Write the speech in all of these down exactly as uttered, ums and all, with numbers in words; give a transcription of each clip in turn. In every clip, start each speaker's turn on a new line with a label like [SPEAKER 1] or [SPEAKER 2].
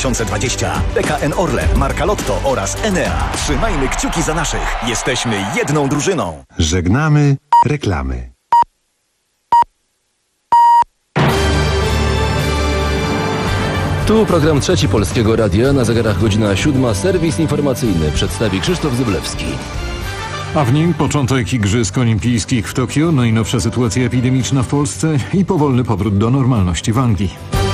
[SPEAKER 1] tysiące dwadzieścia. P K N Orlen, Marka Lotto oraz Enea. Trzymajmy kciuki za naszych. Jesteśmy jedną drużyną.
[SPEAKER 2] Żegnamy reklamy.
[SPEAKER 3] Tu program trzeci Polskiego Radia, na zegarach godzina siódma. Serwis informacyjny przedstawi Krzysztof Zyblewski.
[SPEAKER 4] A w nim początek Igrzysk Olimpijskich w Tokio, najnowsza sytuacja epidemiczna w Polsce i powolny powrót do normalności w Anglii.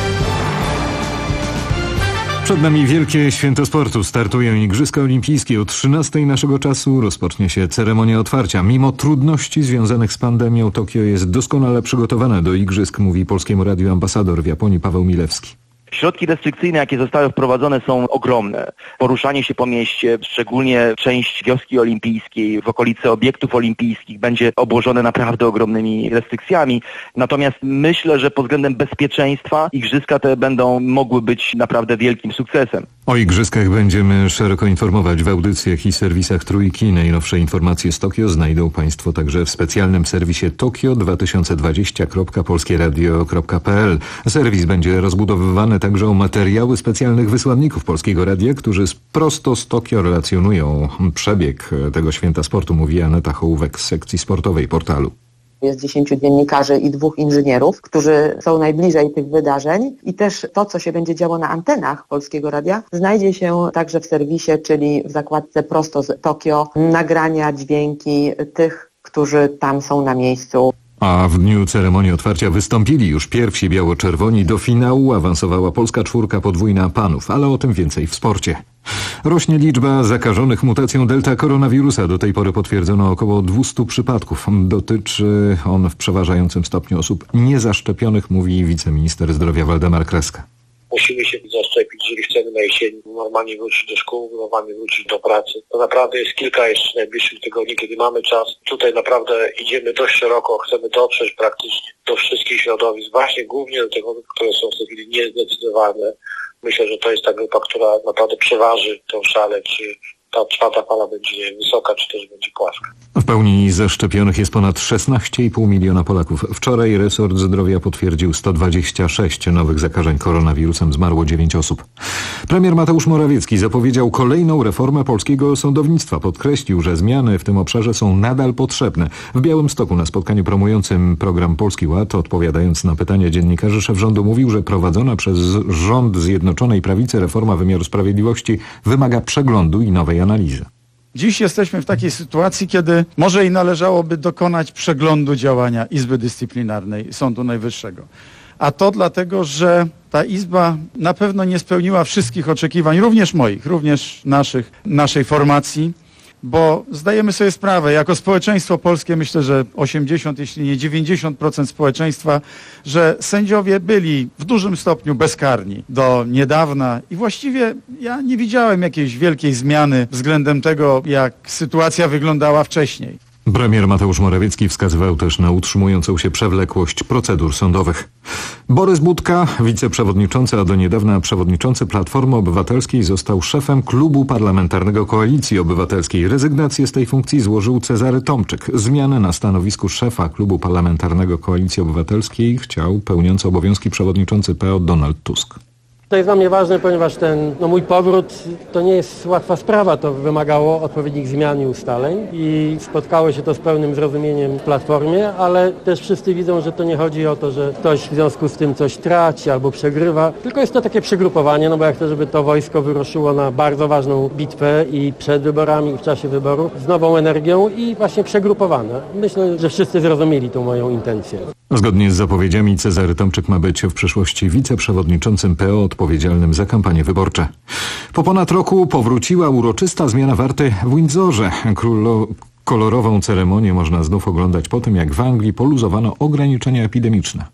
[SPEAKER 4] Przed nami wielkie święto sportu. Startują Igrzyska Olimpijskie. O trzynastej naszego czasu rozpocznie się ceremonia otwarcia. Mimo trudności związanych z pandemią, Tokio jest doskonale przygotowane do Igrzysk, mówi Polskiemu Radiu ambasador w Japonii Paweł Milewski.
[SPEAKER 5] Środki restrykcyjne, jakie zostały wprowadzone, są ogromne. Poruszanie się po mieście, szczególnie część wioski olimpijskiej, w okolicy obiektów olimpijskich, będzie obłożone naprawdę ogromnymi restrykcjami. Natomiast myślę, że pod względem bezpieczeństwa igrzyska te będą mogły być naprawdę wielkim sukcesem.
[SPEAKER 4] O igrzyskach będziemy szeroko informować w audycjach i serwisach Trójki. Najnowsze informacje z Tokio znajdą Państwo także w specjalnym serwisie tokio dwa tysiące dwadzieścia kropka polskie radio kropka p l. Serwis będzie rozbudowywany także o materiały specjalnych wysłanników Polskiego Radia, którzy prosto z Tokio relacjonują przebieg tego święta sportu, mówi Aneta Hołówek z sekcji sportowej portalu.
[SPEAKER 6] Jest dziesięciu dziennikarzy i dwóch inżynierów, którzy są najbliżej tych wydarzeń i też to, co się będzie działo na antenach Polskiego Radia, znajdzie się także w serwisie, czyli w zakładce prosto z Tokio, nagrania, dźwięki tych, którzy tam są na miejscu.
[SPEAKER 4] A w dniu ceremonii otwarcia wystąpili już pierwsi biało-czerwoni. Do finału awansowała polska czwórka podwójna panów, ale o tym więcej w sporcie. Rośnie liczba zakażonych mutacją delta koronawirusa. Do tej pory potwierdzono około dwieście przypadków. Dotyczy on w przeważającym stopniu osób niezaszczepionych, mówi wiceminister zdrowia Waldemar Kraska.
[SPEAKER 7] Musimy się zaszczepić, jeżeli chcemy na jesieni normalnie wrócić do szkół, normalnie wrócić do pracy. To naprawdę jest kilka jeszcze najbliższych tygodni, kiedy mamy czas. Tutaj naprawdę idziemy dość szeroko, chcemy dotrzeć praktycznie do wszystkich środowisk, właśnie głównie do tego, które są w tej chwili niezdecydowane. Myślę, że to jest ta grupa, która naprawdę przeważy tą szalę, czy ta czwarta fala będzie wysoka, czy też będzie płaska.
[SPEAKER 4] W pełni zaszczepionych jest ponad szesnaście i pół miliona Polaków. Wczoraj resort zdrowia potwierdził sto dwadzieścia sześć nowych zakażeń koronawirusem, zmarło dziewięć osób. Premier Mateusz Morawiecki zapowiedział kolejną reformę polskiego sądownictwa. Podkreślił, że zmiany w tym obszarze są nadal potrzebne. W Białymstoku na spotkaniu promującym program Polski Ład, odpowiadając na pytania dziennikarzy, szef rządu mówił, że prowadzona przez rząd Zjednoczonej Prawicy reforma wymiaru sprawiedliwości wymaga przeglądu i nowej analizy.
[SPEAKER 8] Dziś jesteśmy w takiej sytuacji, kiedy może i należałoby dokonać przeglądu działania Izby Dyscyplinarnej Sądu Najwyższego. A to dlatego, że ta Izba na pewno nie spełniła wszystkich oczekiwań, również moich, również naszych, naszej formacji, bo zdajemy sobie sprawę, jako społeczeństwo polskie, myślę, że osiemdziesiąt, jeśli nie dziewięćdziesiąt procent społeczeństwa, że sędziowie byli w dużym stopniu bezkarni do niedawna i właściwie ja nie widziałem jakiejś wielkiej zmiany względem tego, jak sytuacja wyglądała wcześniej.
[SPEAKER 4] Premier Mateusz Morawiecki wskazywał też na utrzymującą się przewlekłość procedur sądowych. Borys Budka, wiceprzewodniczący, a do niedawna przewodniczący Platformy Obywatelskiej, został szefem klubu parlamentarnego Koalicji Obywatelskiej. Rezygnację z tej funkcji złożył Cezary Tomczyk. Zmianę na stanowisku szefa klubu parlamentarnego Koalicji Obywatelskiej chciał pełniący obowiązki przewodniczący P O Donald Tusk.
[SPEAKER 9] To jest dla mnie ważne, ponieważ ten no mój powrót to nie jest łatwa sprawa, to wymagało odpowiednich zmian i ustaleń i spotkało się to z pełnym zrozumieniem w Platformie, ale też wszyscy widzą, że to nie chodzi o to, że ktoś w związku z tym coś traci albo przegrywa, tylko jest to takie przygrupowanie, no bo ja chcę, żeby to wojsko wyruszyło na bardzo ważną bitwę i przed wyborami i w czasie wyborów z nową energią i właśnie przegrupowane. Myślę, że wszyscy zrozumieli tą moją intencję.
[SPEAKER 4] Zgodnie z zapowiedziami Cezary Tomczyk ma być w przyszłości wiceprzewodniczącym P O odpowiedzialnym za kampanie wyborcze. Po ponad roku powróciła uroczysta zmiana warty w Windsorze. Królo... Kolorową ceremonię można znów oglądać po tym, jak w Anglii poluzowano ograniczenia epidemiczne.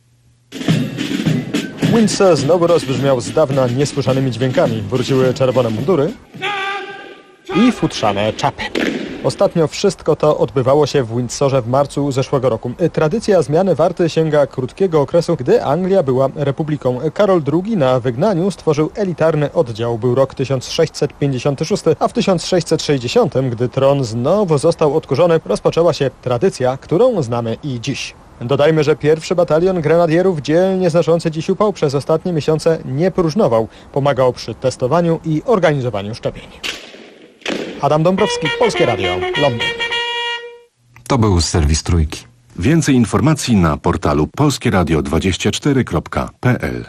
[SPEAKER 10] Windsor znowu rozbrzmiał z dawna niesłyszanymi dźwiękami. Wróciły czerwone mundury i futrzane czapy. Ostatnio wszystko to odbywało się w Windsorze w marcu zeszłego roku. Tradycja zmiany warty sięga krótkiego okresu, gdy Anglia była republiką. Karol drugi na wygnaniu stworzył elitarny oddział. Był rok tysiąc sześćset pięćdziesiąty szósty, a w tysiąc sześćset sześćdziesiątym, gdy tron znowu został odkurzony, rozpoczęła się tradycja, którą znamy i dziś. Dodajmy, że pierwszy batalion grenadierów dzielnie znoszący dziś upał przez ostatnie miesiące nie próżnował. Pomagał przy testowaniu i organizowaniu szczepień. Adam Dąbrowski, Polskie Radio, Londyn.
[SPEAKER 2] To był serwis Trójki.
[SPEAKER 11] Więcej informacji na portalu polskieradio dwadzieścia cztery kropka p l.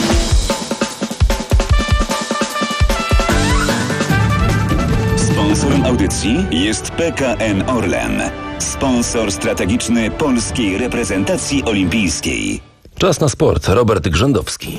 [SPEAKER 12] Sponsorem audycji jest P K N Orlen, sponsor strategiczny polskiej reprezentacji olimpijskiej.
[SPEAKER 3] Czas na sport. Robert Grzędowski.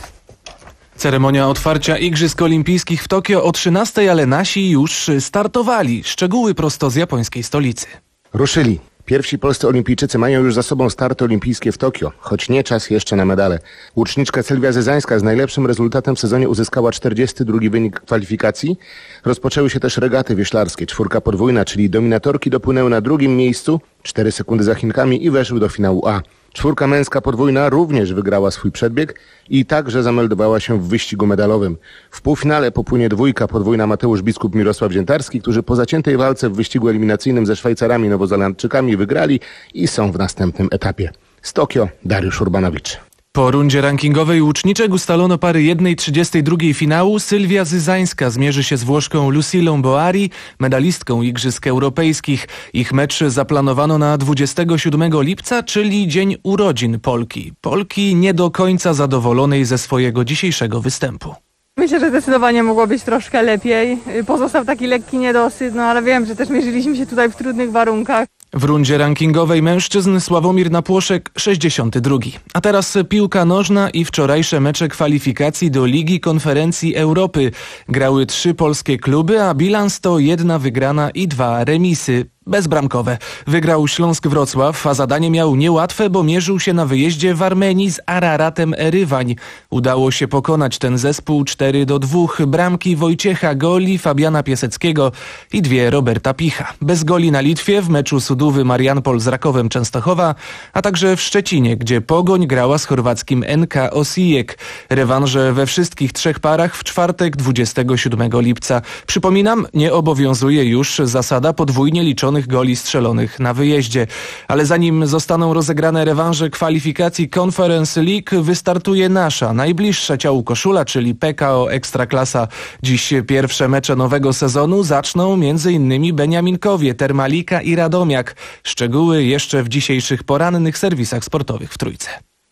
[SPEAKER 13] Ceremonia otwarcia Igrzysk Olimpijskich w Tokio o trzynastej, ale nasi już startowali. Szczegóły prosto z japońskiej stolicy.
[SPEAKER 14] Ruszyli. Pierwsi polscy olimpijczycy mają już za sobą starty olimpijskie w Tokio, choć nie czas jeszcze na medale. Łuczniczka Sylwia Zyzańska z najlepszym rezultatem w sezonie uzyskała czterdziesty drugi wynik kwalifikacji. Rozpoczęły się też regaty wioślarskie. Czwórka podwójna, czyli dominatorki, dopłynęły na drugim miejscu, cztery sekundy za Chinkami i weszły do finału A. Czwórka męska podwójna również wygrała swój przedbieg i także zameldowała się w wyścigu medalowym. W półfinale popłynie dwójka podwójna Mateusz Biskup, Mirosław Ziętarski, którzy po zaciętej walce w wyścigu eliminacyjnym ze Szwajcarami Nowozelandczykami wygrali i są w następnym etapie. Z Tokio Dariusz Urbanowicz.
[SPEAKER 13] Po rundzie rankingowej łuczniczek ustalono pary jednej trzydziestej drugiej finału. Sylwia Zyzańska zmierzy się z Włoszką Lucilą Boari, medalistką Igrzysk Europejskich. Ich mecz zaplanowano na dwudziestego siódmego lipca, czyli dzień urodzin Polki. Polki nie do końca zadowolonej ze swojego dzisiejszego występu.
[SPEAKER 15] Myślę, że zdecydowanie mogło być troszkę lepiej. Pozostał taki lekki niedosyt, no ale wiem, że też mierzyliśmy się tutaj w trudnych warunkach.
[SPEAKER 13] W rundzie rankingowej mężczyzn Sławomir Napłoszek sześćdziesiąty drugi. A teraz piłka nożna i wczorajsze mecze kwalifikacji do Ligi Konferencji Europy. Grały trzy polskie kluby, a bilans to jedna wygrana i dwa remisy. Bezbramkowe. Wygrał Śląsk Wrocław, a zadanie miał niełatwe, bo mierzył się na wyjeździe w Armenii z Araratem Erywań. Udało się pokonać ten zespół cztery do dwóch. Bramki Wojciecha Goli, Fabiana Piaseckiego i dwie Roberta Picha. Bez goli na Litwie w meczu Sudówy Mariampol z Rakowem Częstochowa, a także w Szczecinie, gdzie Pogoń grała z chorwackim N K Osijek. Rewanże we wszystkich trzech parach w czwartek dwudziestego siódmego lipca. Przypominam, nie obowiązuje już zasada podwójnie liczonych goli strzelonych na wyjeździe. Ale zanim zostaną rozegrane rewanże kwalifikacji Conference League, wystartuje nasza najbliższa ciału koszula, czyli P K O Ekstraklasa. Dziś pierwsze mecze nowego sezonu zaczną m.in. Beniaminkowie, Termalika i Radomiak. Szczegóły jeszcze w dzisiejszych porannych serwisach sportowych w Trójce.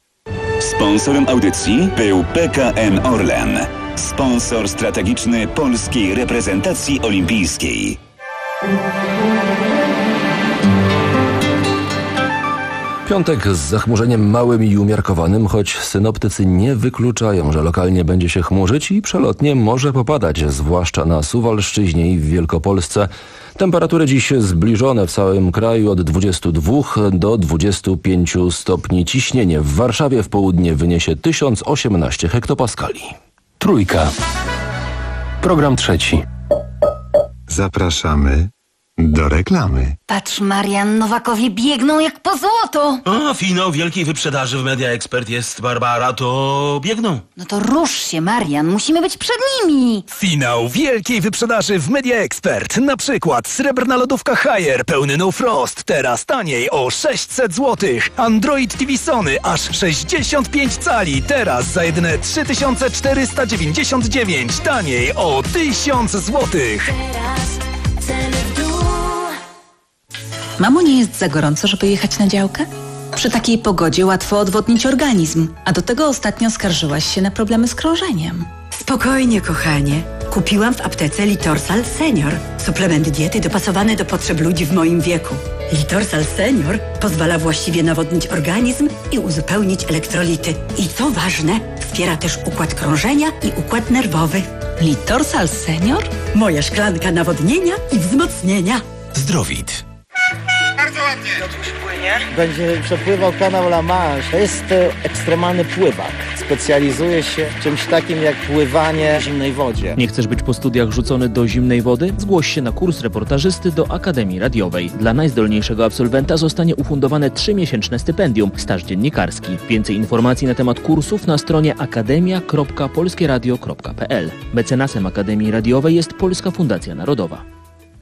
[SPEAKER 12] Sponsorem audycji był P K N Orlen, sponsor strategiczny polskiej reprezentacji olimpijskiej.
[SPEAKER 3] Piątek z zachmurzeniem małym i umiarkowanym, choć synoptycy nie wykluczają, że lokalnie będzie się chmurzyć i przelotnie może popadać, zwłaszcza na Suwalszczyźnie i w Wielkopolsce. Temperatury dziś zbliżone w całym kraju od dwudziestu dwóch do dwudziestu pięciu stopni. Ciśnienie w Warszawie w południe wyniesie tysiąc osiemnaście hektopaskali. Trójka. Program trzeci.
[SPEAKER 2] Zapraszamy do reklamy.
[SPEAKER 16] Patrz, Marian, Nowakowie biegną jak po złoto.
[SPEAKER 17] O, finał wielkiej wyprzedaży w Media Expert jest, Barbara, to biegną.
[SPEAKER 16] No to rusz się, Marian, musimy być przed nimi.
[SPEAKER 1] Finał wielkiej wyprzedaży w Media Expert. Na przykład srebrna lodówka Haier, pełny no frost, teraz taniej o sześćset złotych. Android T V Sony aż sześćdziesiąt pięć cali, teraz za jedyne trzy tysiące czterysta dziewięćdziesiąt dziewięć, taniej o tysiąc złotych.
[SPEAKER 18] Mamo, nie jest za gorąco, żeby jechać na działkę? Przy takiej pogodzie łatwo odwodnić organizm, a do tego ostatnio skarżyłaś się na problemy z krążeniem.
[SPEAKER 19] Spokojnie, kochanie. Kupiłam w aptece Litorsal Senior. Suplement diety dopasowany do potrzeb ludzi w moim wieku. Litorsal Senior pozwala właściwie nawodnić organizm i uzupełnić elektrolity. I co ważne, wspiera też układ krążenia i układ nerwowy.
[SPEAKER 18] Litorsal Senior?
[SPEAKER 19] Moja szklanka nawodnienia i wzmocnienia.
[SPEAKER 1] Zdrowit.
[SPEAKER 20] Bardzo ładnie. Piotruś płynie.
[SPEAKER 21] Będzie przepływał kanał La Manche. To jest e, ekstremalny pływak. Specjalizuje się w czymś takim jak pływanie w zimnej wodzie.
[SPEAKER 22] Nie chcesz być po studiach rzucony do zimnej wody? Zgłoś się na kurs reportażysty do Akademii Radiowej. Dla najzdolniejszego absolwenta zostanie ufundowane trzymiesięczne stypendium, staż dziennikarski. Więcej informacji na temat kursów na stronie akademia kropka polskieradio kropka p l. Mecenasem Akademii Radiowej jest Polska Fundacja Narodowa.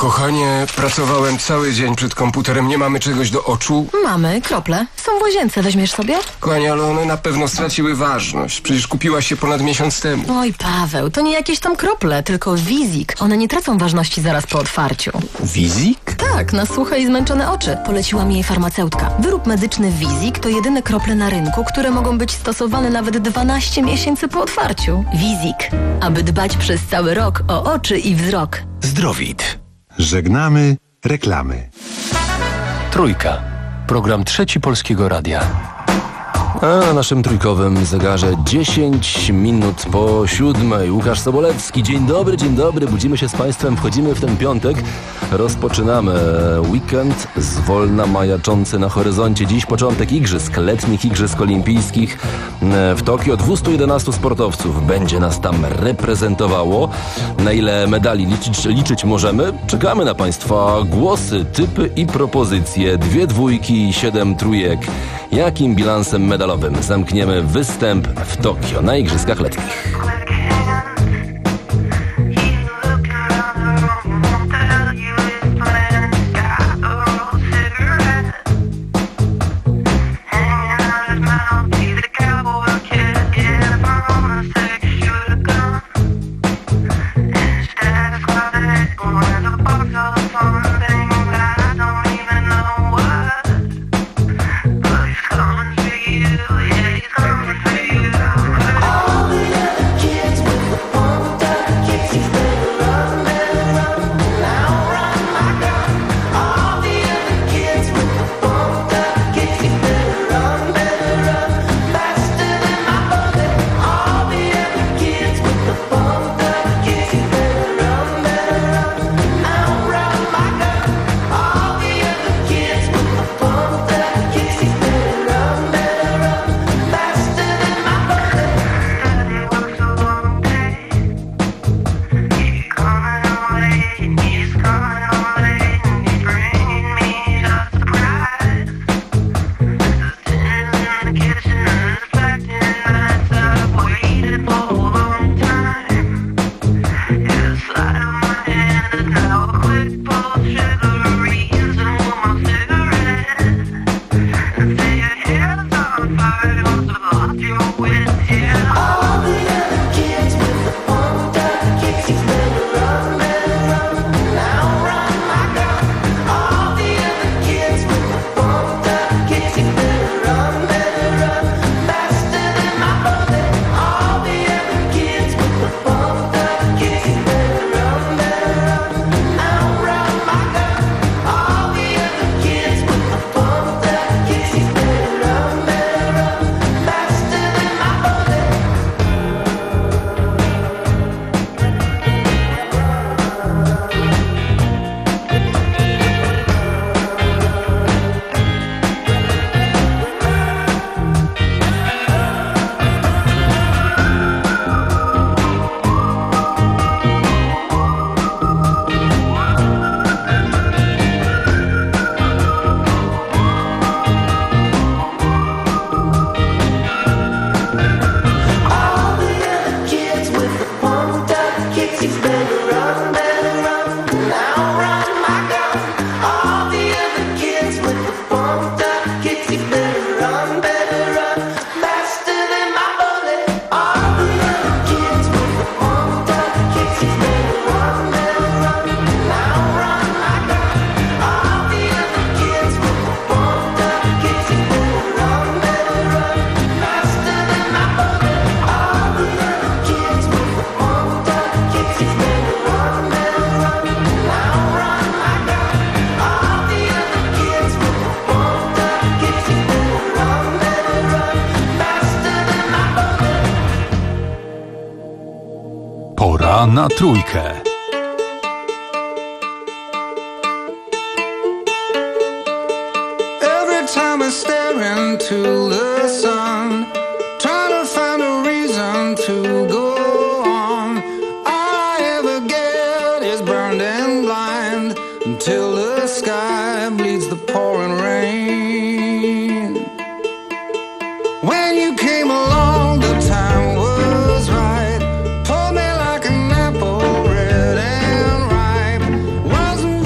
[SPEAKER 5] Kochanie, pracowałem cały dzień przed komputerem. Nie mamy czegoś do oczu?
[SPEAKER 6] Mamy, krople. Są w łazience, weźmiesz sobie?
[SPEAKER 5] Kochanie, ale one na pewno straciły ważność. Przecież kupiłaś się ponad miesiąc temu.
[SPEAKER 6] Oj, Paweł, to nie jakieś tam krople, tylko Wizik. One nie tracą ważności zaraz po otwarciu.
[SPEAKER 5] Wizik?
[SPEAKER 6] Tak, na suche i zmęczone oczy. Poleciła mi jej farmaceutka. Wyrób medyczny Wizik to jedyne krople na rynku, które mogą być stosowane nawet dwanaście miesięcy po otwarciu. Wizik. Aby dbać przez cały rok o oczy i wzrok.
[SPEAKER 2] Zdrowit. Żegnamy reklamy.
[SPEAKER 3] Trójka. Program Trzeci Polskiego Radia. A na naszym trójkowym zegarze dziesięć minut po siódmej. Łukasz Sobolewski. Dzień dobry, dzień dobry. Budzimy się z Państwem, wchodzimy w ten piątek. Rozpoczynamy weekend zwolna majaczący na horyzoncie. Dziś początek igrzysk, letnich igrzysk olimpijskich w Tokio. dwieście jedenaście sportowców będzie nas tam reprezentowało. Na ile medali liczyć, liczyć możemy? Czekamy na Państwa głosy, typy i propozycje. Dwie dwójki i siedem trójek. Jakim bilansem medalowym zamkniemy występ w Tokio na igrzyskach letnich?
[SPEAKER 2] Pora na trójkę.
[SPEAKER 23] Every time I stare into the sun, trying to find a reason to go on. All I ever get is burned and blind until the sky bleeds the pouring rain. When you came along, the time was right. Pulled me like an apple, red and ripe. Wasn't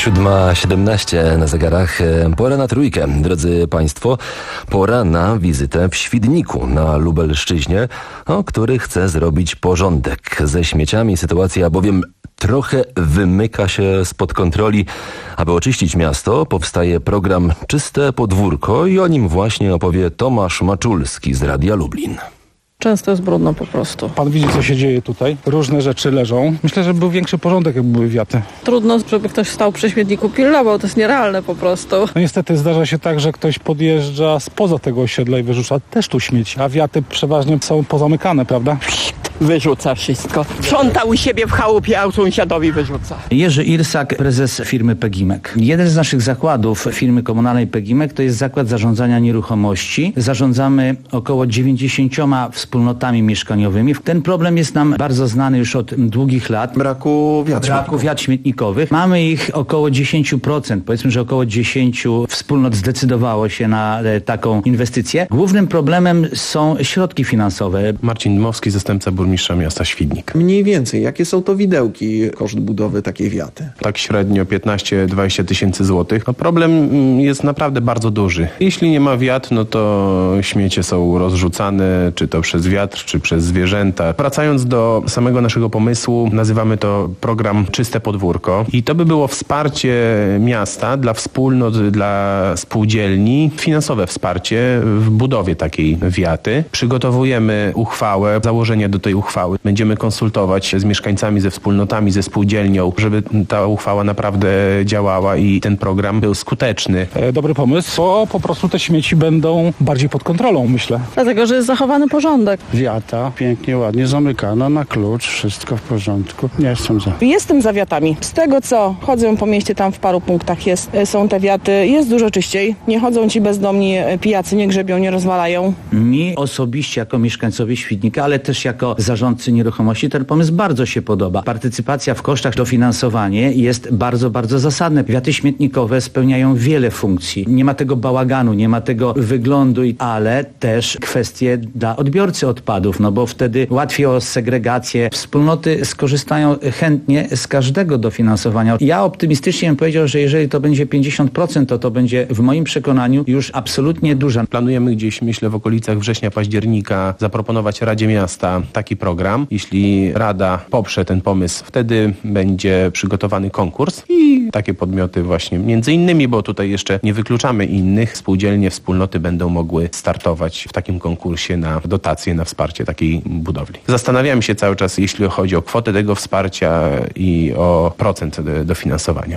[SPEAKER 3] Siódma siedemnaście na zegarach. Pora na trójkę. Drodzy Państwo, pora na wizytę w Świdniku na Lubelszczyźnie, o który chce zrobić porządek ze śmieciami. Sytuacja bowiem trochę wymyka się spod kontroli. Aby oczyścić miasto, powstaje program Czyste Podwórko i o nim właśnie opowie Tomasz Maczulski z Radia Lublin.
[SPEAKER 7] Często jest brudno po prostu.
[SPEAKER 8] Pan widzi, co się dzieje tutaj. Różne rzeczy leżą. Myślę, że był większy porządek, jakby były wiaty.
[SPEAKER 7] Trudno, żeby ktoś stał przy śmietniku, pilnował. To jest nierealne po prostu.
[SPEAKER 8] No niestety zdarza się tak, że ktoś podjeżdża spoza tego osiedla i wyrzuca też tu śmieci. A wiaty przeważnie są pozamykane, prawda?
[SPEAKER 9] Wyrzuca wszystko. Sprząta u siebie w chałupie, a sąsiadowi wyrzuca.
[SPEAKER 24] Jerzy Irsak, prezes firmy Pegimek. Jeden z naszych zakładów firmy komunalnej Pegimek to jest zakład zarządzania nieruchomości. Zarządzamy około dziewięćdziesięcioma wspólnotami mieszkaniowymi. Ten problem jest nam bardzo znany już od długich lat.
[SPEAKER 25] Braku wiat,
[SPEAKER 24] Braku wiat śmietnikowych. Mamy ich około dziesięć procent. Powiedzmy, że około dziesięć wspólnot zdecydowało się na e, taką inwestycję. Głównym problemem są środki finansowe.
[SPEAKER 26] Marcin Dmowski, zastępca burmistrza miasta Świdnik.
[SPEAKER 25] Mniej więcej, jakie są to widełki, koszt budowy takiej wiaty?
[SPEAKER 26] Tak średnio piętnaście do dwudziestu tysięcy złotych. No problem jest naprawdę bardzo duży. Jeśli nie ma wiat, no to śmiecie są rozrzucane, czy to przez wiatr, czy przez zwierzęta. Wracając do samego naszego pomysłu, nazywamy to program Czyste Podwórko i to by było wsparcie miasta dla wspólnot, dla spółdzielni, finansowe wsparcie w budowie takiej wiaty. Przygotowujemy uchwałę, założenie do tej uchwały. Będziemy konsultować z mieszkańcami, ze wspólnotami, ze spółdzielnią, żeby ta uchwała naprawdę działała i ten program był skuteczny.
[SPEAKER 8] Dobry pomysł, bo po prostu te śmieci będą bardziej pod kontrolą, myślę.
[SPEAKER 7] Dlatego, że jest zachowany porządek.
[SPEAKER 27] Wiata pięknie, ładnie zamykana na klucz, wszystko w porządku. Nie jestem za.
[SPEAKER 7] Jestem za wiatami. Z tego, co chodzę po mieście, tam w paru punktach jest, są te wiaty, jest dużo czyściej. Nie chodzą ci bezdomni pijacy, nie grzebią, nie rozwalają.
[SPEAKER 24] Mi osobiście jako mieszkańcowi Świdnika, ale też jako zarządcy nieruchomości ten pomysł bardzo się podoba. Partycypacja w kosztach, dofinansowanie jest bardzo, bardzo zasadne. Wiaty śmietnikowe spełniają wiele funkcji. Nie ma tego bałaganu, nie ma tego wyglądu, ale też kwestie dla odbiorcy odpadów, no bo wtedy łatwiej o segregację. Wspólnoty skorzystają chętnie z każdego dofinansowania. Ja optymistycznie bym powiedział, że jeżeli to będzie pięćdziesiąt procent, to to będzie w moim przekonaniu już absolutnie duża.
[SPEAKER 26] Planujemy gdzieś, myślę, w okolicach września, października zaproponować Radzie Miasta taki program. Jeśli Rada poprze ten pomysł, wtedy będzie przygotowany konkurs i takie podmioty właśnie, między innymi, bo tutaj jeszcze nie wykluczamy innych, spółdzielnie, wspólnoty będą mogły startować w takim konkursie na dotacje, na wsparcie takiej budowli. Zastanawiamy się cały czas, jeśli chodzi o kwotę tego wsparcia i o procent dofinansowania.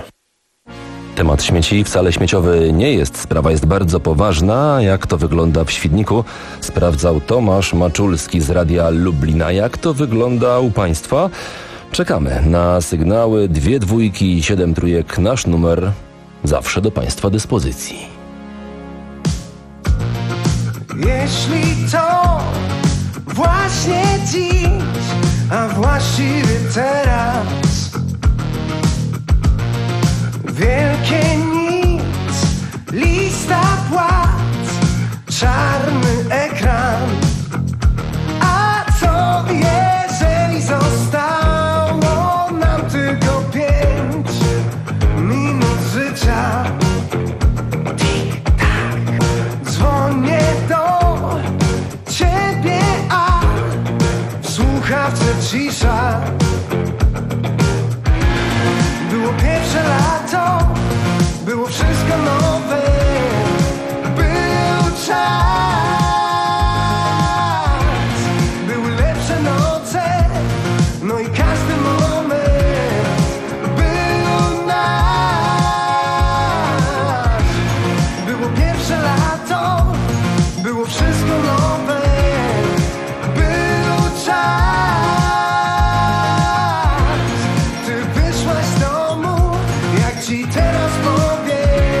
[SPEAKER 3] Temat śmieci wcale śmieciowy nie jest. Sprawa jest bardzo poważna. Jak to wygląda w Świdniku? Sprawdzał Tomasz Maczulski z Radia Lublina. Jak to wygląda u Państwa? Czekamy na sygnały dwie dwójki i siedem trójek. Nasz numer zawsze do Państwa dyspozycji.
[SPEAKER 28] Jeśli to właśnie dziś, a właściwie teraz, wielkie nic, lista płac, czarny ekran. A co jeżeli zostało nam tylko pięć minut życia? Tik-tak, dzwonię do ciebie, a w słuchawce cisza. Było pierwsze lato, było wszystko nowe, był czas, były lepsze noce, no i każdy moment był nasz. Było pierwsze lato, było wszystko nowe, był czas. Ty wyszłaś z domu, jak ci teraz powiedz.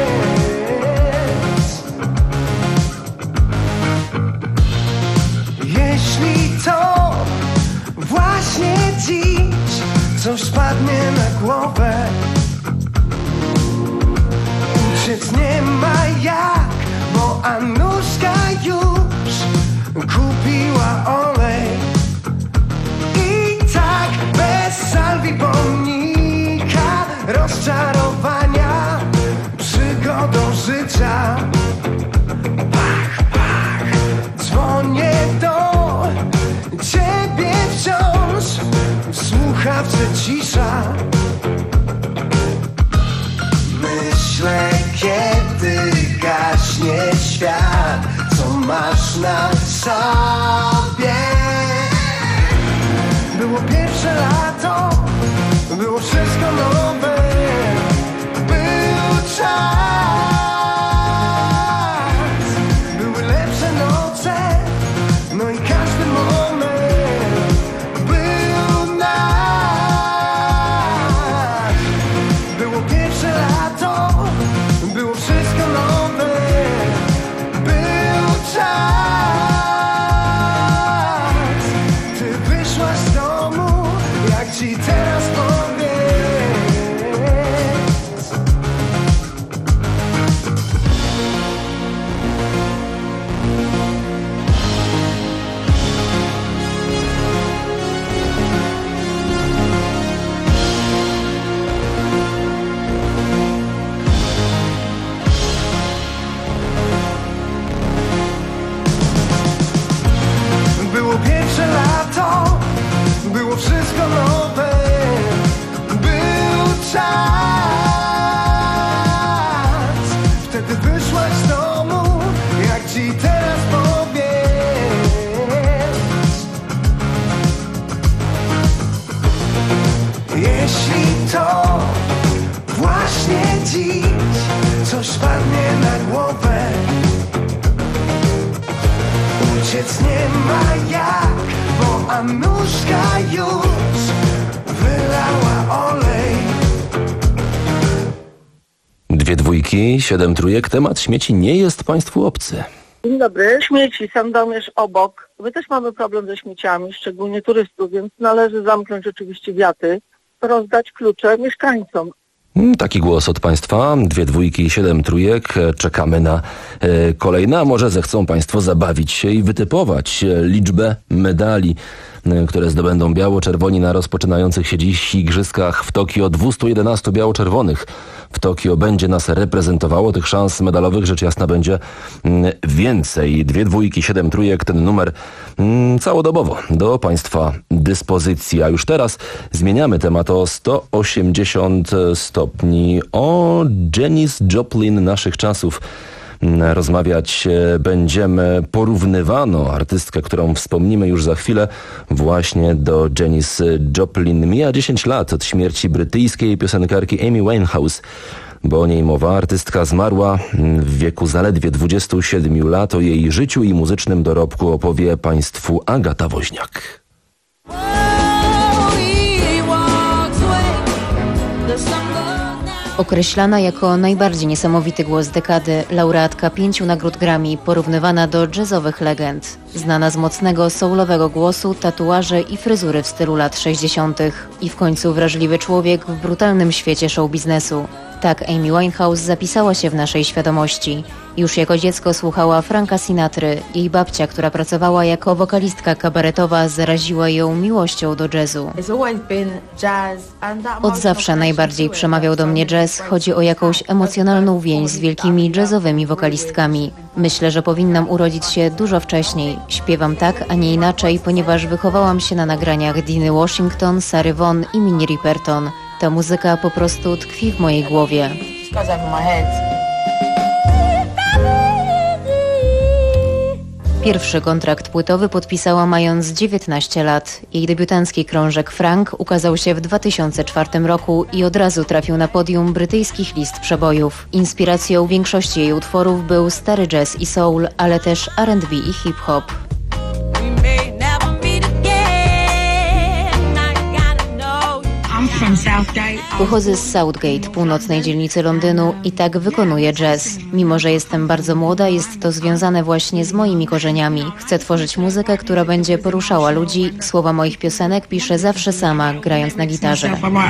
[SPEAKER 28] Jeśli to właśnie dziś coś spadnie na głowę, uciec nie ma jak, bo Anuszka już kupiła olej. I tak bez salwi pomnika rozczarowania ciebie wciąż w słuchawce cisza. Myślę, kiedy gaśnie świat, co masz na sobie. Było pierwsze lato, było wszystko nowe. Był czas, były lepsze noce, no i każdy moment był nasz. Było pierwsze lato, było wszystko nowe. Był czas, ty wyszłaś z domu, jak ci teraz powiedz. Było pierwsze lato, było wszystko nowe. Był czas, wtedy wyszłaś z domu, jak ci teraz powiedz. Jeśli to właśnie dziś coś spadnie na głowę, uciec nie ma jak, bo Anuszka już wylała olej.
[SPEAKER 3] Dwie dwójki, siedem trójek. Temat śmieci nie jest państwu obcy.
[SPEAKER 4] Dzień dobry. Śmieci, Sandomierz obok. My też mamy problem ze śmieciami, szczególnie turystów, więc należy zamknąć oczywiście wiaty, rozdać klucze mieszkańcom.
[SPEAKER 3] Taki głos od państwa. Dwie dwójki, siedem trójek. Czekamy na e, kolejne. A może zechcą państwo zabawić się i wytypować e, liczbę medali, e, które zdobędą biało-czerwoni na rozpoczynających się dziś igrzyskach w Tokio. dwieście jedenaście biało-czerwonych w Tokio będzie nas reprezentowało. Tych szans medalowych rzecz jasna będzie mm, więcej. Dwie dwójki, siedem trójek. Ten numer mm, całodobowo do państwa dyspozycji. A już teraz zmieniamy temat o sto osiemdziesiąt stopni. O Janis Joplin naszych czasów rozmawiać będziemy. Porównywano artystkę, którą wspomnimy już za chwilę, właśnie do Janis Joplin. Mija dziesięć lat od śmierci brytyjskiej piosenkarki Amy Winehouse, bo o niej mowa. Artystka zmarła w wieku zaledwie dwudziestu siedmiu lat. O jej życiu i muzycznym dorobku opowie państwu Agata Woźniak.
[SPEAKER 10] Określana jako najbardziej niesamowity głos dekady, laureatka pięciu nagród Grammy, porównywana do jazzowych legend. Znana z mocnego soulowego głosu, tatuaży i fryzury w stylu lat sześćdziesiątych. I w końcu wrażliwy człowiek w brutalnym świecie show biznesu. Tak Amy Winehouse zapisała się w naszej świadomości. Już jako dziecko słuchała Franka Sinatry. Jej babcia, która pracowała jako wokalistka kabaretowa, zaraziła ją miłością do jazzu. Od zawsze najbardziej przemawiał do mnie jazz. Chodzi o jakąś emocjonalną więź z wielkimi jazzowymi wokalistkami. Myślę, że powinnam urodzić się dużo wcześniej. Śpiewam tak, a nie inaczej, ponieważ wychowałam się na nagraniach Diny Washington, Sary Vaughan i Minnie Riperton. Ta muzyka po prostu tkwi w mojej głowie. Pierwszy kontrakt płytowy podpisała mając dziewiętnaście lat. Jej debiutancki krążek Frank ukazał się w dwa tysiące czwartym roku i od razu trafił na podium brytyjskich list przebojów. Inspiracją większości jej utworów był stary jazz i soul, ale też R and B i hip-hop. Pochodzę z Southgate, północnej dzielnicy Londynu i tak wykonuję jazz. Mimo że jestem bardzo młoda, jest to związane właśnie z moimi korzeniami. Chcę tworzyć muzykę, która będzie poruszała ludzi. Słowa moich piosenek piszę zawsze sama, grając na gitarze.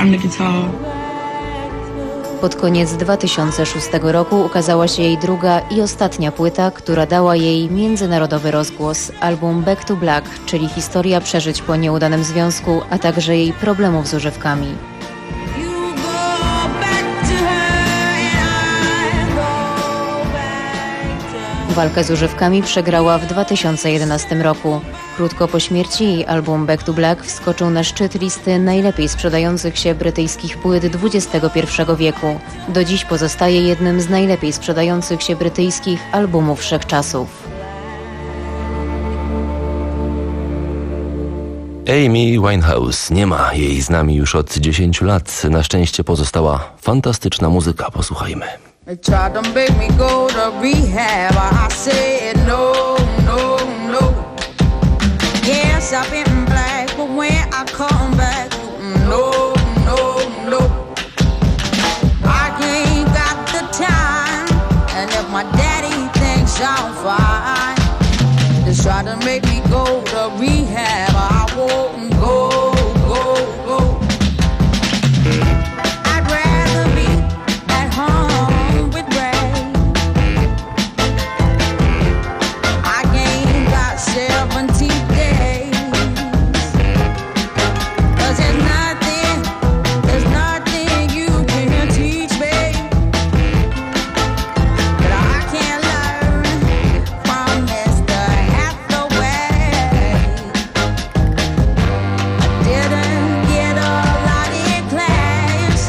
[SPEAKER 10] Pod koniec dwa tysiące szóstego roku ukazała się jej druga i ostatnia płyta, która dała jej międzynarodowy rozgłos. Album Back to Black, czyli historia przeżyć po nieudanym związku, a także jej problemów z używkami. Walkę z używkami przegrała w dwa tysiące jedenastym roku. Krótko po śmierci jej album Back to Black wskoczył na szczyt listy najlepiej sprzedających się brytyjskich płyt dwudziestego pierwszego wieku. Do dziś pozostaje jednym z najlepiej sprzedających się brytyjskich albumów wszechczasów.
[SPEAKER 3] Amy Winehouse. Nie ma jej z nami już od dziesięciu lat. Na szczęście pozostała fantastyczna muzyka. Posłuchajmy.
[SPEAKER 11] They tried to make me go to rehab. I said no, no, no. Yes, I've been black, but when I come back, no, no, no. I ain't got the time, and if my daddy thinks I'm fine, they try to make me go to rehab. I won't go, go, go. I'd rather be at home with Ray. I ain't got seventy days. 'Cause there's nothing, there's nothing you can teach me that I can't learn from Mister Hathaway. I didn't get a lot in class,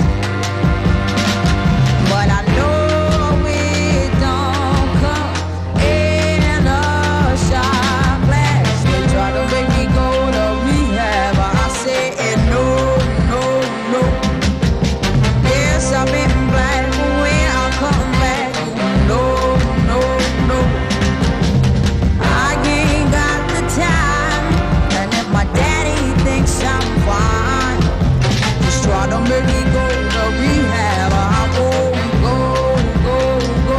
[SPEAKER 11] but I know it don't come in a shot glass. They try to make me go to rehab. I said no, no, no. Yes, I've been black, but when I come back, no, no, no. I ain't got the time, and if my daddy thinks I'm fine, just try to make me go to rehab. I won't go, go, go.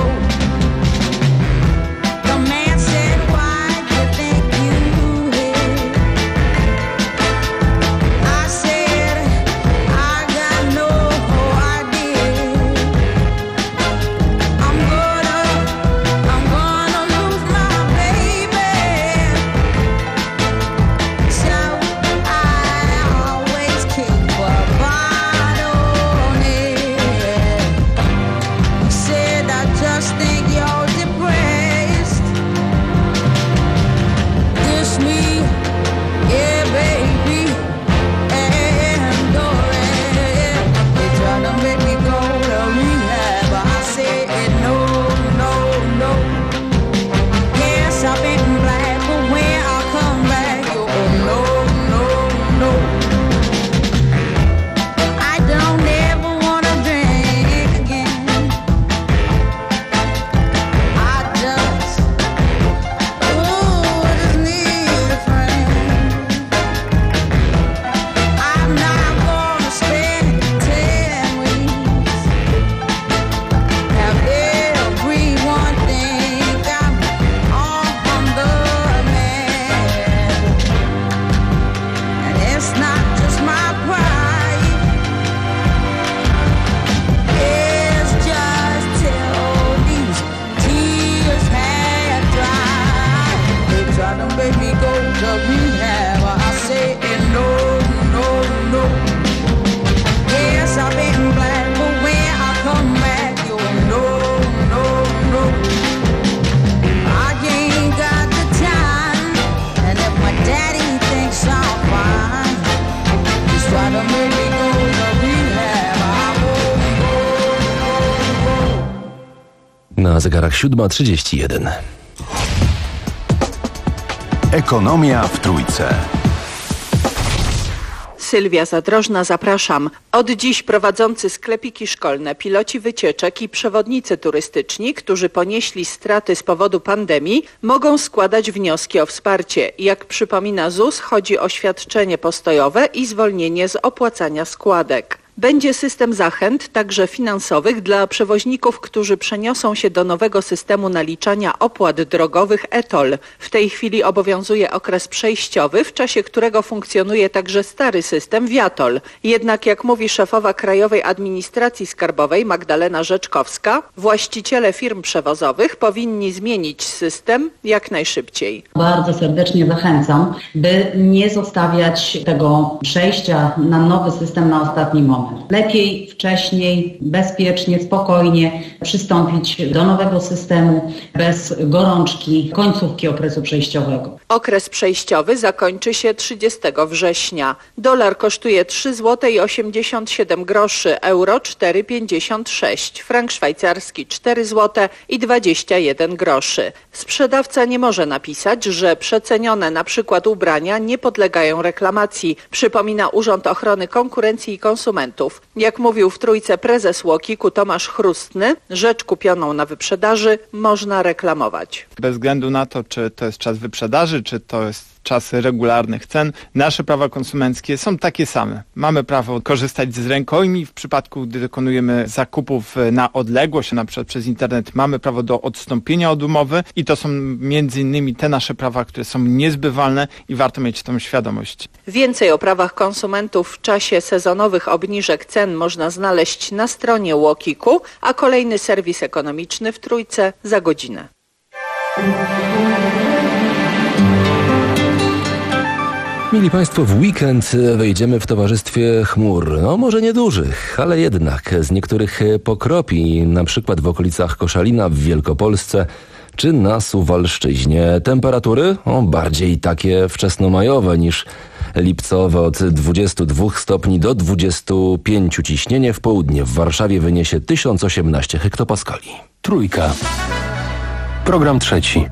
[SPEAKER 11] The man said, why do you think you hit? I said, I got no idea. I'm gonna, I'm gonna lose my baby. So I always keep a bottle near. He said, I just think you're depressed. This me, yeah, baby, and go ahead. They try to make me go to rehab. I said no, no, no. Yes, I've been black, but when I come back, oh no, no, no. I don't ever wanna drink again. I just, ooh, I just need a friend. I'm not gonna spend ten weeks. Have everyone think I'm on the man. And it's not just my pride. It's just till these tears had dried. They try to make me go to rehab. I say no, no, no. Yes, I've been black, but when I come back, you no, no, no. I ain't got the time, and if my daddy thinks I'm fine, just try to make me go to rehab. I won't go, go, go.
[SPEAKER 3] Na zegarach siódma trzydzieści jeden.
[SPEAKER 2] Ekonomia w Trójce.
[SPEAKER 12] Sylwia Zadrożna, zapraszam. Od dziś prowadzący sklepiki szkolne, piloci wycieczek i przewodnicy turystyczni, którzy ponieśli straty z powodu pandemii, mogą składać wnioski o wsparcie. Jak przypomina Z U S, chodzi o świadczenie postojowe i zwolnienie z opłacania składek. Będzie system zachęt, także finansowych, dla przewoźników, którzy przeniosą się do nowego systemu naliczania opłat drogowych e toll. W tej chwili obowiązuje okres przejściowy, w czasie którego funkcjonuje także stary system Viator. Jednak, jak mówi szefowa Krajowej Administracji Skarbowej Magdalena Rzeczkowska, właściciele firm przewozowych powinni zmienić system jak najszybciej.
[SPEAKER 13] Bardzo serdecznie zachęcam, by nie zostawiać tego przejścia na nowy system na ostatni moment.
[SPEAKER 1] moment. Lepiej wcześniej, bezpiecznie, spokojnie przystąpić do nowego systemu bez gorączki końcówki okresu przejściowego.
[SPEAKER 12] Okres przejściowy zakończy się trzydziestego września. Dolar kosztuje trzy złote osiemdziesiąt siedem groszy, euro cztery pięćdziesiąt sześć, frank szwajcarski cztery złote i dwadzieścia jeden groszy. Sprzedawca nie może napisać, że przecenione na przykład ubrania nie podlegają reklamacji, przypomina Urząd Ochrony Konkurencji i Konsumentów. Jak mówił w Trójce prezes Łokiku Tomasz Chrustny, rzecz kupioną na wyprzedaży można reklamować.
[SPEAKER 13] Bez względu na to, czy to jest czas wyprzedaży, czy to jest czas regularnych cen, nasze prawa konsumenckie są takie same. Mamy prawo korzystać z rękojmi w przypadku, gdy dokonujemy zakupów na odległość, na przykład przez internet, mamy prawo do odstąpienia od umowy i to są między innymi te nasze prawa, które są niezbywalne i warto mieć tą świadomość.
[SPEAKER 12] Więcej o prawach konsumentów w czasie sezonowych obniżek cen można znaleźć na stronie Łokiku, a kolejny serwis ekonomiczny w Trójce za godzinę.
[SPEAKER 3] Mili Państwo, w weekend wejdziemy w towarzystwie chmur. No może niedużych, ale jednak z niektórych pokropi, na przykład w okolicach Koszalina w Wielkopolsce czy na Suwalszczyźnie. Temperatury o, bardziej takie wczesnomajowe niż lipcowe, od dwudziestu dwóch stopni do dwudziestu pięciu. Ciśnienie w południe w Warszawie wyniesie tysiąc osiemnaście hektopaskali.
[SPEAKER 2] Trójka. Program trzeci.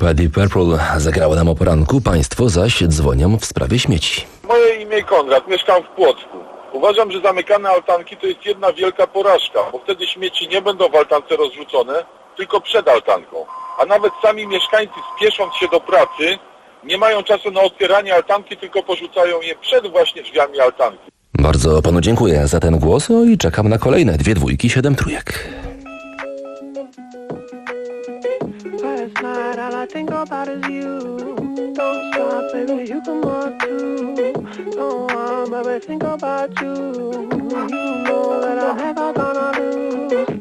[SPEAKER 3] zespołu Deep Purple zagrało nam o poranku, państwo zaś dzwonią w sprawie śmieci.
[SPEAKER 14] Moje imię Konrad, mieszkam w Płocku. Uważam, że zamykane altanki to jest jedna wielka porażka, bo wtedy śmieci nie będą w altance rozrzucone, tylko przed altanką. A nawet sami mieszkańcy, spiesząc się do pracy, nie mają czasu na otwieranie altanki, tylko porzucają je przed właśnie drzwiami altanki.
[SPEAKER 3] Bardzo panu dziękuję za ten głos, o, i czekam na kolejne dwie dwójki, siedem trójek.
[SPEAKER 11] Last night all I think about is you. Don't stop, baby, you can walk too. Don't want, baby, think about you. You know that I'm never gonna lose.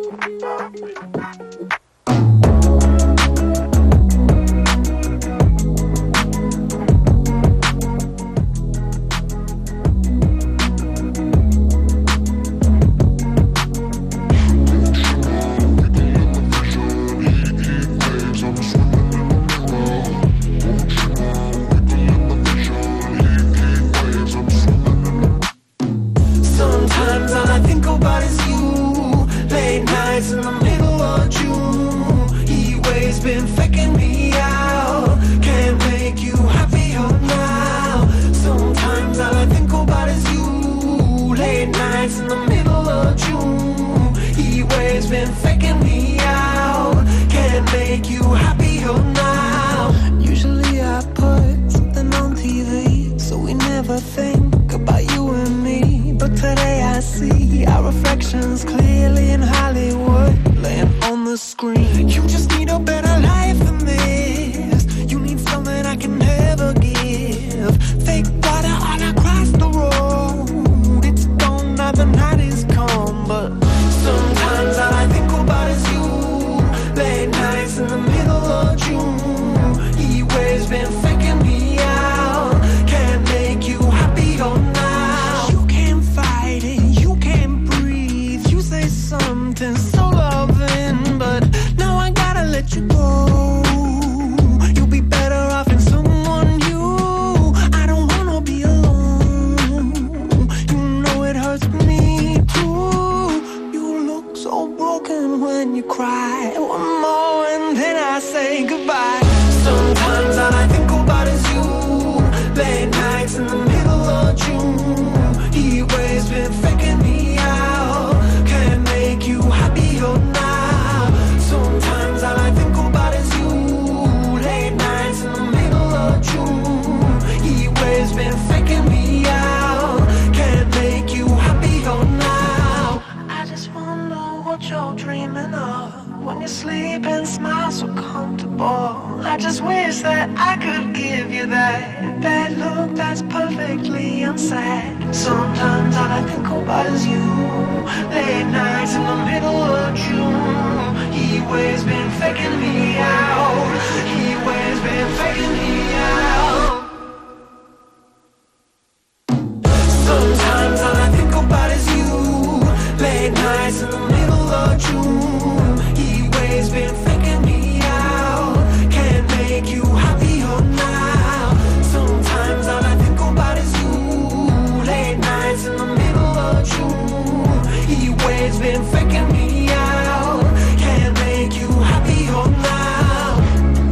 [SPEAKER 11] Sometimes all I think about is you. Late nights in the middle of June. Heat waves been faking me out. Can't make you happier now. Sometimes all I think about is you. Late nights in the middle of June. Heat waves been faking me out. Can't make you happier now. Usually I put something on T V, so we never think about you and me. But today I see our reflections clearly in Hollywood, laying on the screen. You just need a better life than this. You need something I can never give. Fake water all across the road. It's gone now, the night is come. But sometimes all I think about is you. Late nights in the middle of June. Heat waves been faking me out. Can't make you happier now. You can't fight it, you can't breathe. You say something so loving, but now I gotta let you go. You'll be better off in someone new. I don't wanna be alone. You know it hurts me too. You look so broken when you cry. One more and then I say goodbye. Sometimes all I think about is you. Late nights in the middle of June. Heat waves been faking me out. Can't make you happier now. Sometimes all I think about is you. Late nights in the middle of June. Heat waves been faking me out. Can't make you happier now. I just wonder what you're dreaming of when you sleep and smile so comfortable. I just wish that I could give you that bad look that's perfectly unsaid. Sometimes all I think about is you. Late nights in the middle of June. Heat waves been faking me out. Heat waves been faking me out. Sometimes all I think about is you. Late nights in the middle of June. Heat waves been faking me out. Can't make you happier now. Sometimes all I think about is you. Late nights in the middle of June. Heat waves been faking me out. Can't make you happier now.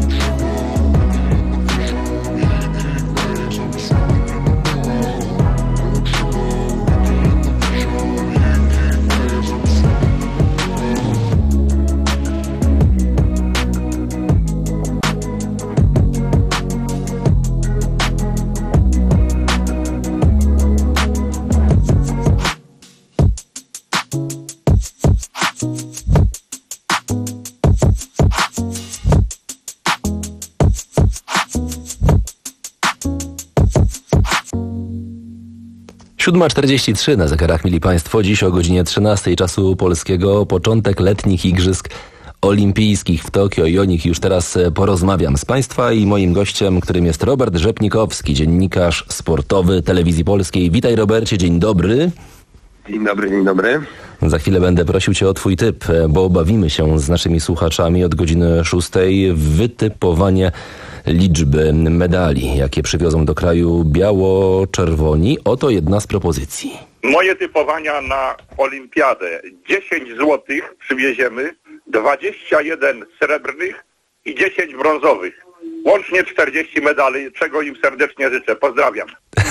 [SPEAKER 3] siódma czterdzieści trzy na zegarach, mili państwo. Dziś o godzinie trzynastej czasu polskiego początek letnich igrzysk olimpijskich w Tokio i o nich już teraz porozmawiam z państwa i moim gościem, którym jest Robert Rzepnikowski, dziennikarz sportowy Telewizji Polskiej. Witaj, Robercie, dzień dobry.
[SPEAKER 15] Dzień dobry, dzień dobry.
[SPEAKER 3] Za chwilę będę prosił cię o twój typ, bo bawimy się z naszymi słuchaczami od godziny szóstej w wytypowanie liczby medali, jakie przywiozą do kraju biało-czerwoni. Oto jedna z propozycji.
[SPEAKER 16] Moje typowania na olimpiadę. dziesięć złotych przywieziemy, dwadzieścia jeden srebrnych i dziesięć brązowych. Łącznie czterdzieści medali, czego im serdecznie życzę. Pozdrawiam.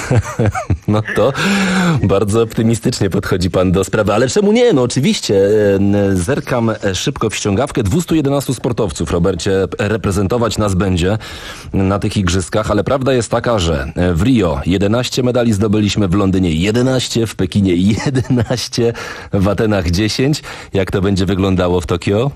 [SPEAKER 3] No to bardzo optymistycznie podchodzi pan do sprawy. Ale czemu nie? No oczywiście. Zerkam szybko w ściągawkę. dwieście jedenaście sportowców, Robercie, reprezentować nas będzie na tych igrzyskach, ale prawda jest taka, że w Rio jedenaście medali zdobyliśmy, w Londynie jedenaście, w Pekinie jedenaście, w Atenach dziesięć. Jak to będzie wyglądało w Tokio?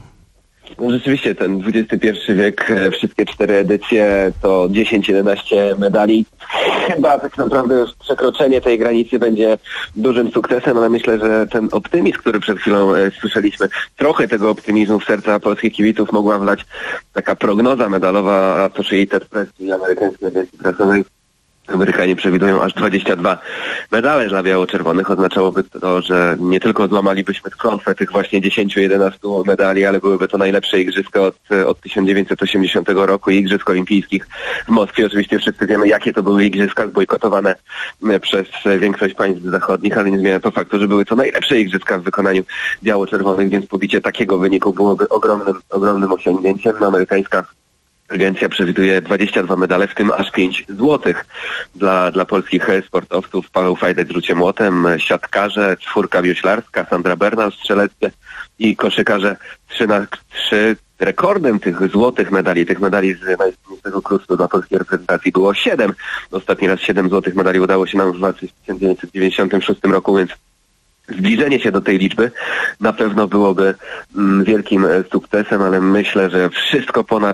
[SPEAKER 15] No rzeczywiście ten dwudziesty pierwszy wiek, wszystkie cztery edycje to dziesięć jedenaście medali. Chyba tak naprawdę już przekroczenie tej granicy będzie dużym sukcesem, ale myślę, że ten optymizm, który przed chwilą e, słyszeliśmy, trochę tego optymizmu w serca polskich kibiców mogła wlać taka prognoza medalowa Associated Press, czyli amerykańskiej agencji prasowej. Amerykanie przewidują aż dwadzieścia dwa medale dla biało-czerwonych. Oznaczałoby to, że nie tylko złamalibyśmy klątwę tych właśnie dziesięć jedenaście medali, ale byłyby to najlepsze igrzyska od, od tysiąc dziewięćset osiemdziesiątego roku i Igrzysk Olimpijskich w Moskwie. Oczywiście wszyscy wiemy, jakie to były igrzyska, zbojkotowane przez większość państw zachodnich, ale nie zmienia to faktu, że były to najlepsze igrzyska w wykonaniu biało-czerwonych, więc pobicie takiego wyniku byłoby ogromnym, ogromnym osiągnięciem. Amerykańska agencja przewiduje dwadzieścia dwa medale, w tym aż pięć złotych dla, dla polskich sportowców. Paweł Fajdek w rzucie młotem, siatkarze, czwórka wioślarska, Sandra Bernal w strzelectwie i koszykarze trzy na trzy. Rekordem tych złotych medali, tych medali z najsłynniejszego krustu dla polskiej reprezentacji było siedem. Ostatni raz siedem złotych medali udało się nam w walce w tysiąc dziewięćset dziewięćdziesiątym szóstym roku, więc zbliżenie się do tej liczby na pewno byłoby mm, wielkim sukcesem, ale myślę, że wszystko ponad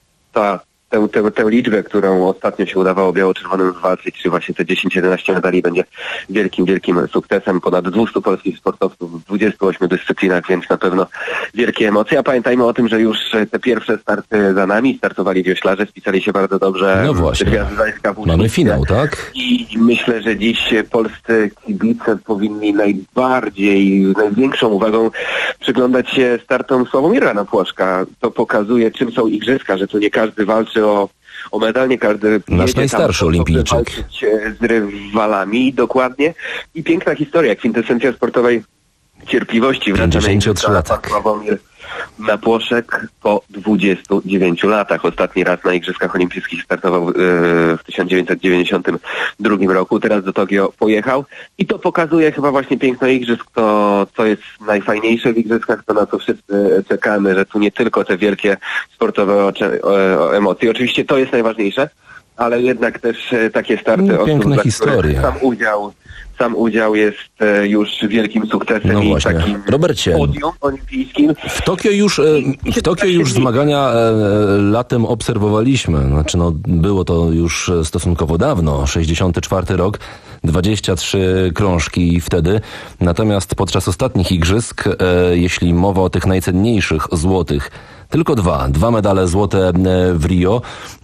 [SPEAKER 15] ta, tę, tę, tę liczbę, którą ostatnio się udawało biało-czerwonym wywalczyć, czy właśnie te dziesięć jedenaście medali będzie wielkim, wielkim sukcesem. Ponad dwieście polskich sportowców w dwudziestu ośmiu dyscyplinach, więc na pewno wielkie emocje. A pamiętajmy o tym, że już te pierwsze starty za nami, startowali wioślarze, spisali się bardzo dobrze.
[SPEAKER 3] No właśnie, mamy finał, tak?
[SPEAKER 15] I myślę, że dziś polscy kibice powinni najbardziej, największą uwagą przyglądać się startom Sławomira Napłoszka. To pokazuje, czym są igrzyska, że to nie każdy walczy o, o medal, nie każdy
[SPEAKER 3] nasz najstarszy olimpijczyk
[SPEAKER 15] walczyć z rywalami, dokładnie. I piękna historia, kwintesencja sportowej cierpliwości.
[SPEAKER 3] pięćdziesięciotrzy-latek.
[SPEAKER 15] Sławomir Napłoszek po dwudziestu dziewięciu latach. Ostatni raz na Igrzyskach Olimpijskich startował yy, w tysiąc dziewięćset dziewięćdziesiątym drugim roku. Teraz do Tokio pojechał i to pokazuje chyba właśnie piękno igrzysk, to co jest najfajniejsze w igrzyskach, to na co wszyscy czekamy, że tu nie tylko te wielkie sportowe oczy, o, emocje. Oczywiście to jest najważniejsze, ale jednak też takie starty
[SPEAKER 3] no, piękne osób, historie.
[SPEAKER 15] Sam udział Sam udział jest e, już wielkim sukcesem
[SPEAKER 3] no
[SPEAKER 15] i
[SPEAKER 3] właśnie.
[SPEAKER 15] takim
[SPEAKER 3] Robercie,
[SPEAKER 15] podium olimpijskim.
[SPEAKER 3] W Tokio już, e, w Tokio już zmagania e, latem obserwowaliśmy. Znaczy, no, było to już stosunkowo dawno, sześćdziesiąty czwarty rok, dwadzieścia trzy krążki wtedy. Natomiast podczas ostatnich igrzysk, e, jeśli mowa o tych najcenniejszych złotych, tylko dwa, dwa medale złote e, w Rio. E,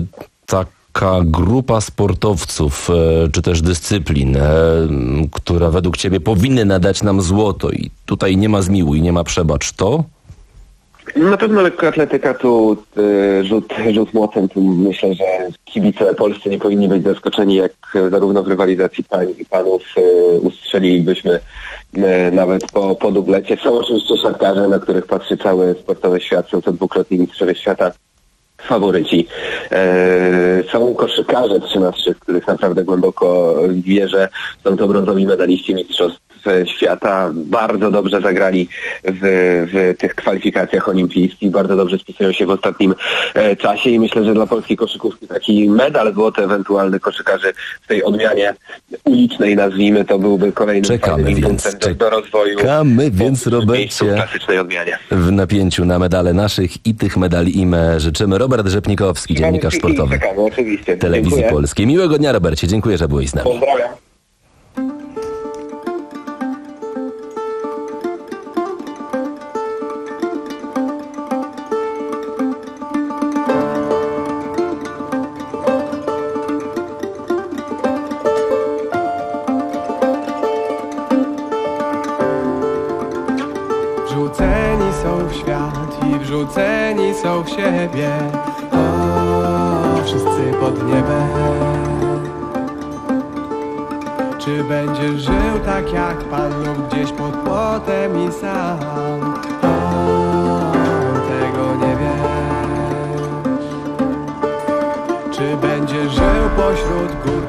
[SPEAKER 3] tak Taka grupa sportowców, czy też dyscyplin, która według ciebie powinny nadać nam złoto i tutaj nie ma zmiłuj, nie ma przebacz, to?
[SPEAKER 15] Na pewno lekkoatletyka, tu rzut, rzut młotem, tu myślę, że kibice polscy nie powinni być zaskoczeni, jak zarówno w rywalizacji pań i panów ustrzelilibyśmy nawet po, po dublecie. Są oczywiście siatkarze, na których patrzy cały sportowy świat, są to dwukrotni mistrzowie świata, faworyci. E, są koszykarze trzy na trzy, w których naprawdę głęboko wierzę. Są to brązowi medaliści mistrzostw świata. Bardzo dobrze zagrali w, w tych kwalifikacjach olimpijskich. Bardzo dobrze spisują się w ostatnim e, czasie i myślę, że dla polskiej koszykówki taki medal złoty ewentualny koszykarzy w tej odmianie ulicznej, nazwijmy, to byłby kolejny
[SPEAKER 3] Czekamy więc,
[SPEAKER 15] do, do rozwoju.
[SPEAKER 3] Czekamy więc, Robercie,
[SPEAKER 15] w klasycznej odmianie.
[SPEAKER 3] W napięciu na medale naszych i tych medali im życzymy. Robert Rzepnikowski, dziennikarz sportowy
[SPEAKER 15] czekamy, oczywiście.
[SPEAKER 3] Telewizji
[SPEAKER 15] Dziękuję.
[SPEAKER 3] Polskiej. Miłego dnia, Robercie. Dziękuję, że byłeś z nami.
[SPEAKER 15] Pozdrawiam.
[SPEAKER 28] Wrzuceni są w świat i wrzuceni są w siebie. O, wszyscy pod niebem. Czy będziesz żył tak jak Pan lub gdzieś pod płotem i sam? O, tego nie wiem.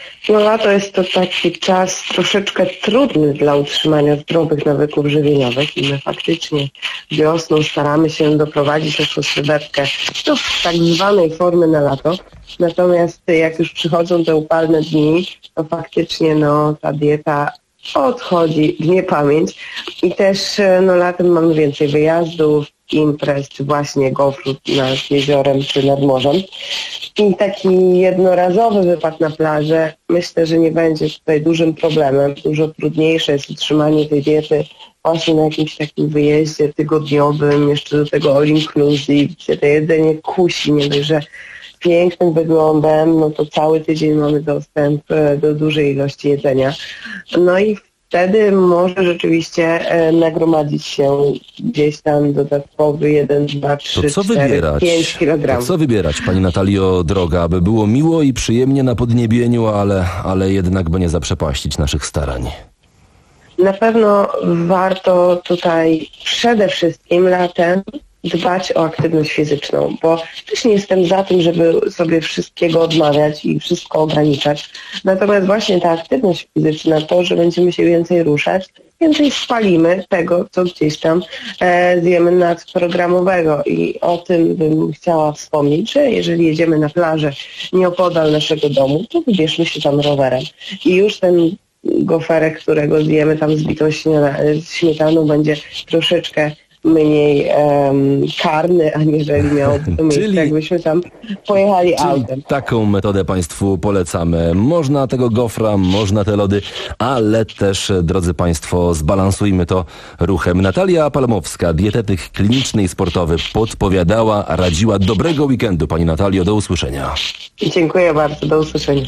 [SPEAKER 5] No lato jest to taki czas troszeczkę trudny dla utrzymania zdrowych nawyków żywieniowych i my faktycznie wiosną staramy się doprowadzić naszą sylwetkę do tak zwanej formy na lato. Natomiast jak już przychodzą te upalne dni, to faktycznie no, ta dieta odchodzi w niepamięć i też no, latem mamy więcej wyjazdów, imprez, czy właśnie gofrów nad jeziorem, czy nad morzem. I taki jednorazowy wypad na plażę myślę, że nie będzie tutaj dużym problemem. Dużo trudniejsze jest utrzymanie tej diety właśnie na jakimś takim wyjeździe tygodniowym, jeszcze do tego all inclusive, gdzie to jedzenie kusi, nie dość, że pięknym wyglądem, no to cały tydzień mamy dostęp do dużej ilości jedzenia. No i wtedy może rzeczywiście e, nagromadzić się gdzieś tam dodatkowy jeden, dwa, trzy, cztery, pięć kilogramów.
[SPEAKER 3] To co wybierać, pani Natalio droga, aby było miło i przyjemnie na podniebieniu, ale, ale jednak by nie zaprzepaścić naszych starań?
[SPEAKER 5] Na pewno warto tutaj przede wszystkim latem dbać o aktywność fizyczną, bo też nie jestem za tym, żeby sobie wszystkiego odmawiać i wszystko ograniczać. Natomiast właśnie ta aktywność fizyczna, to, że będziemy się więcej ruszać, więcej spalimy tego, co gdzieś tam e, zjemy nadprogramowego i o tym bym chciała wspomnieć, że jeżeli jedziemy na plażę nieopodal naszego domu, to wybierzmy się tam rowerem i już ten goferek, którego zjemy tam z bitą śmietaną, będzie troszeczkę mniej um, karny, aniżeli miałoby to miejsce, jakbyśmy tam pojechali autem.
[SPEAKER 3] Taką metodę Państwu polecamy. Można tego gofra, można te lody, ale też, drodzy Państwo, zbalansujmy to ruchem. Natalia Palmowska, dietetyk kliniczny i sportowy, podpowiadała, radziła. Dobrego weekendu, Pani Natalio, do usłyszenia.
[SPEAKER 5] Dziękuję bardzo, do usłyszenia.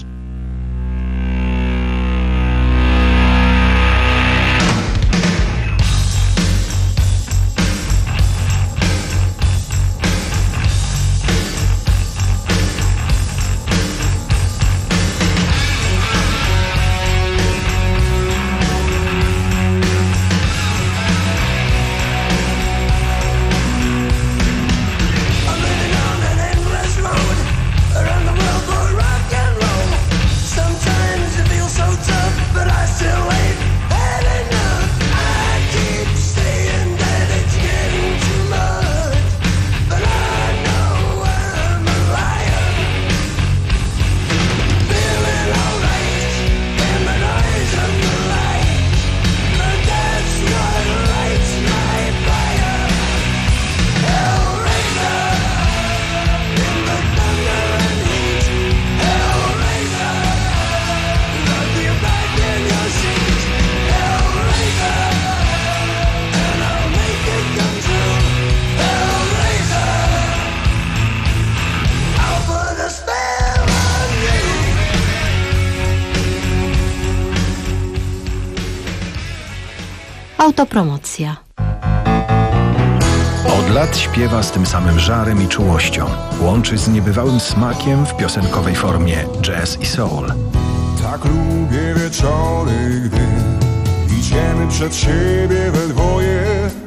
[SPEAKER 6] Autopromocja.
[SPEAKER 17] Od lat śpiewa z tym samym żarem i czułością. Łączy z niebywałym smakiem w piosenkowej formie jazz i soul.
[SPEAKER 28] Tak lubię wieczory, gdy idziemy przed siebie we dwoje.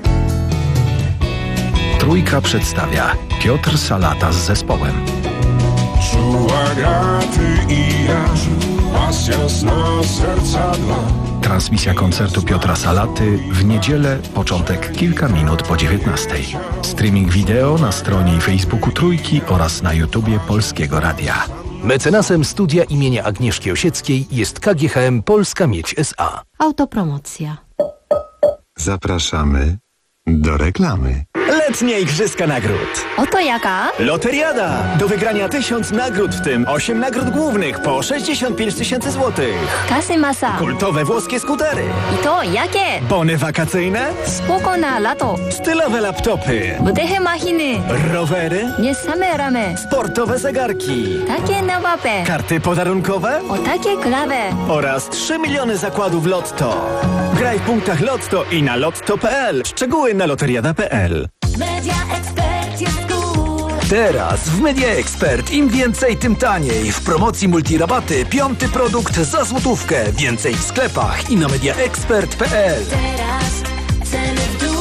[SPEAKER 17] Trójka przedstawia Piotr Salata z zespołem.
[SPEAKER 28] Czuła gaty i jaż, pasja sna serca dwa.
[SPEAKER 17] Transmisja koncertu Piotra Salaty w niedzielę, początek kilka minut po dziewiętnastej. Streaming wideo na stronie i Facebooku Trójki oraz na YouTubie Polskiego Radia.
[SPEAKER 2] Mecenasem studia imienia Agnieszki Osieckiej jest K G H M Polska Miedź S A.
[SPEAKER 6] Autopromocja.
[SPEAKER 18] Zapraszamy do reklamy.
[SPEAKER 19] Letnie Igrzyska Nagród.
[SPEAKER 6] Oto jaka?
[SPEAKER 19] Loteriada. Do wygrania tysiąc nagród, w tym osiem nagród głównych po sześćdziesiąt pięć tysięcy złotych.
[SPEAKER 6] Kasy masa.
[SPEAKER 19] Kultowe włoskie skutery.
[SPEAKER 6] I to jakie?
[SPEAKER 19] Bony wakacyjne.
[SPEAKER 6] Spoko na lato.
[SPEAKER 19] Stylowe laptopy.
[SPEAKER 6] Budeche machiny.
[SPEAKER 19] Rowery.
[SPEAKER 6] Nie same ramy.
[SPEAKER 19] Sportowe zegarki.
[SPEAKER 6] Takie na łapę.
[SPEAKER 19] Karty podarunkowe.
[SPEAKER 6] O takie klawe.
[SPEAKER 19] Oraz trzy miliony zakładów Lotto. Graj w punktach Lotto i na lotto kropka p l. Szczegóły na loteriada kropka p l.
[SPEAKER 11] Media Expert jest cool.
[SPEAKER 2] Teraz w Media Expert im więcej, tym taniej. W promocji multirabaty piąty produkt za złotówkę. Więcej w sklepach i na media expert kropka p l.
[SPEAKER 11] Teraz ceny w dół.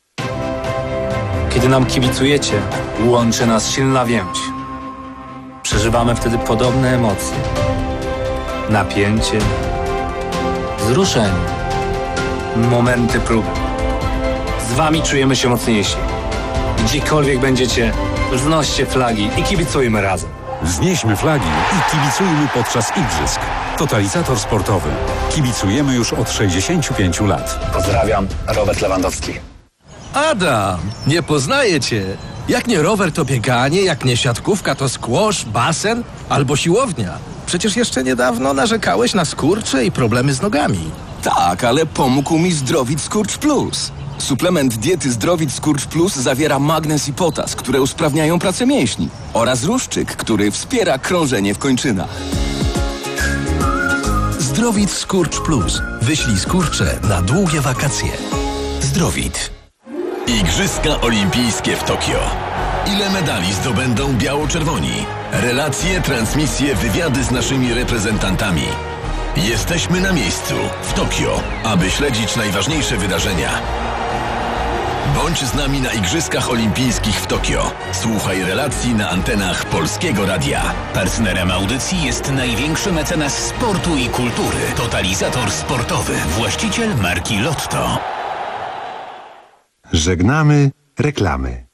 [SPEAKER 20] Kiedy nam kibicujecie, łączy nas silna więź.
[SPEAKER 8] Przeżywamy wtedy podobne emocje. Napięcie, wzruszenie, momenty próby. Z wami czujemy się mocniejsi. Gdziekolwiek będziecie, wznoście flagi i kibicujmy razem.
[SPEAKER 9] Wznieśmy flagi i kibicujmy podczas igrzysk. Totalizator sportowy. Kibicujemy już od sześćdziesięciu pięciu lat.
[SPEAKER 20] Pozdrawiam, Robert Lewandowski.
[SPEAKER 21] Adam, nie poznaję cię. Jak nie rower, to bieganie, jak nie siatkówka, to squash, basen albo siłownia. Przecież jeszcze niedawno narzekałeś na skurcze i problemy z nogami.
[SPEAKER 22] Tak, ale pomógł mi Zdrowit Skurcz Plus. Suplement diety Zdrowit Skurcz Plus zawiera magnez i potas, które usprawniają pracę mięśni, oraz ruszczyk, który wspiera krążenie w kończynach.
[SPEAKER 21] Zdrowit Skurcz Plus. Wyślij skurcze na długie wakacje. Zdrowit.
[SPEAKER 23] Igrzyska Olimpijskie w Tokio. Ile medali zdobędą biało-czerwoni? Relacje, transmisje, wywiady z naszymi reprezentantami. Jesteśmy na miejscu, w Tokio, aby śledzić najważniejsze wydarzenia. Bądź z nami na Igrzyskach Olimpijskich w Tokio. Słuchaj relacji na antenach Polskiego Radia.
[SPEAKER 25] Partnerem audycji jest największy mecenas sportu i kultury. Totalizator sportowy, właściciel marki Lotto.
[SPEAKER 18] Żegnamy reklamy.